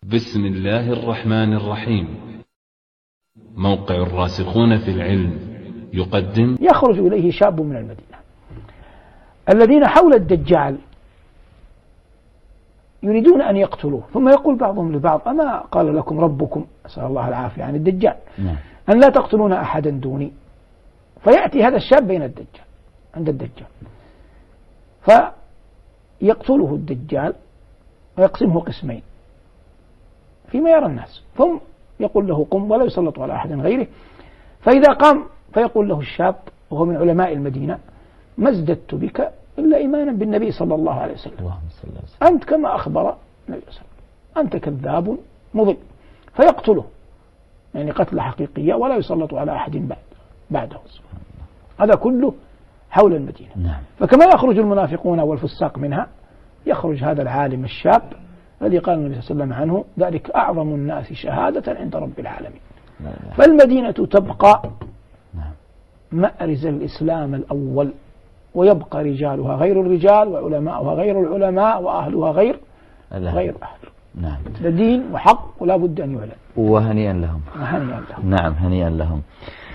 بسم الله الرحمن الرحيم. موقع الراسخون في العلم يقدم. يخرج إليه شاب من المدينة. الذين حول الدجال يريدون أن يقتلوه، ثم يقول بعضهم لبعض: أما قال لكم ربكم، أسأل الله العافية عن الدجال، أن لا تقتلون أحدا دوني؟ فيأتي هذا الشاب بين الدجال، عند الدجال، فيقتله الدجال ويقسمه قسمين فيما يرى الناس، ثم يقول له: قم، ولا يسلط على أحد غيره. فإذا قام فيقول له الشاب وهو من علماء المدينة: ما ازددت بك إلا إيمانا بالنبي صلى الله عليه وسلم، أنت كما أخبر النبي صلى الله عليه وسلم، أنت كذاب مضل. فيقتله، يعني قتل حقيقية، ولا يسلط على أحد بعده. هذا كله حول المدينة. فكما يخرج المنافقون والفساق منها، يخرج هذا العالم الشاب الذي قال النبي صلى الله عليه وسلم عنه: ذلك أعظم الناس شهادة عند رب العالمين. فالمدينة تبقى مأرز الإسلام الأول، ويبقى رجالها غير الرجال، وعلماؤها غير العلماء، وأهلها غير أهل. ده دين وحق، ولا بد أن يعلن. وهنيئا لهم. هنيئا لهم. نعم، هنيئا لهم.